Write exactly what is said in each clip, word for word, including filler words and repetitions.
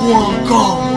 point com.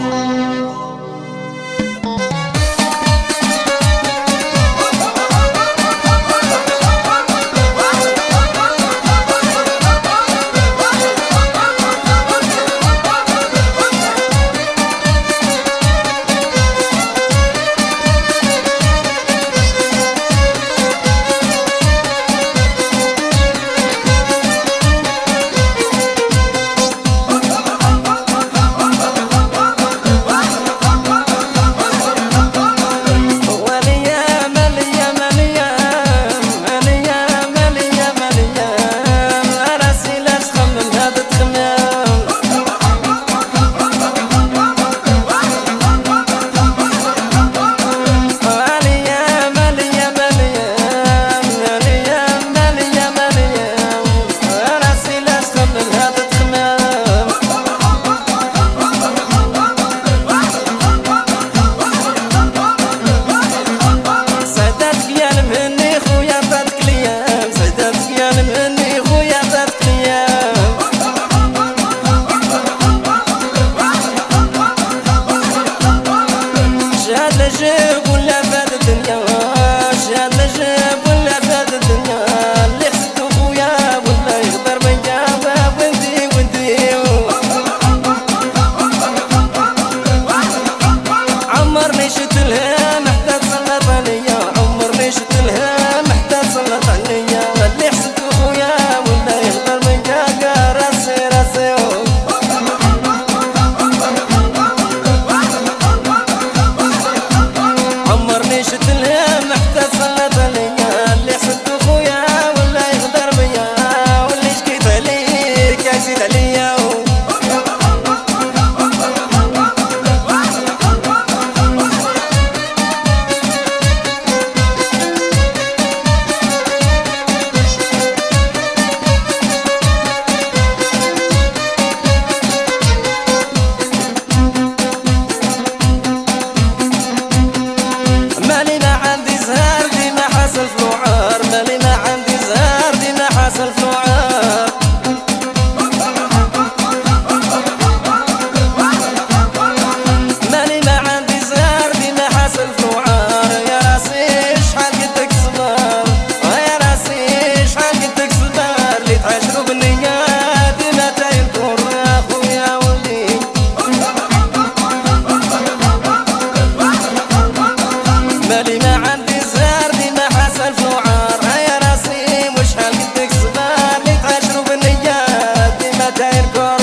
جاب ولا فات الدنيا شاد جاب ولا فات الدنيا اللي حسدو خويا ولا يقدر ما يجاوب وانتي وانتي عمرني شت الهام حتى تسلط عليا عمرني شت الهام حتى تسلط عليا اللي حسدو خويا ولا يقدر ما يجاوب راسي راسي عمرني شت الهم حتى تسلط عليا اللي حسدو خويا ولا يغدر بيا واللي شكيت عليك يزيد عليا مالي ما عندي زهر ديما حاصل في الوعار مالي ما عندي زهر ديما حاصل في الوعار مالي ما عندي زهر ديما حاصل في الوعار يا راسي شحال قدك صبر يا راسي شحال قدك صبر اللي تعاشروا بالنية ديما تايلكم يا خويا ولدي مالي ما عندي زهر ديما حاصل في الوعار يا راسي وشحال قدك صغار اللي تعاشروا بالنية ديما داير كر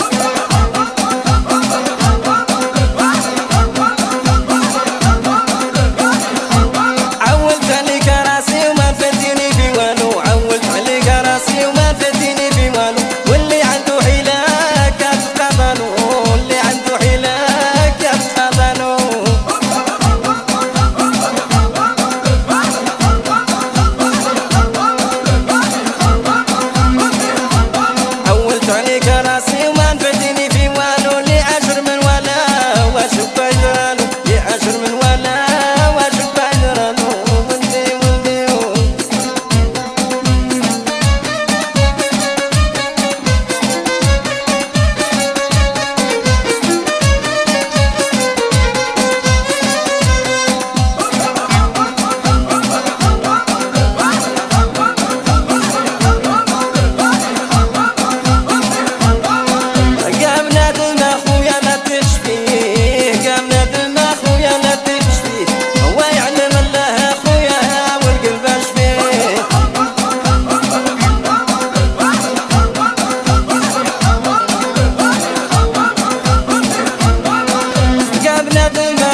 عولت عليك راسي وما فاتيني في والو عولت عليك راسي وما فاتيني في والو واللي عنده حيلة كتبقى بالو اللي عنده حيلة كتبقى بالو عولت عليك راسي وما نفديني في والو اللي عشر من ولا واشوف بايدرانو اللي عشر من ولا واشوف بايدرانو ولدي ولدي قام نادم اخويا لا تشفيه قام نادم اخويا لا تشفيه هو يعلم الله اخويا والقلب اشفيه قام نادم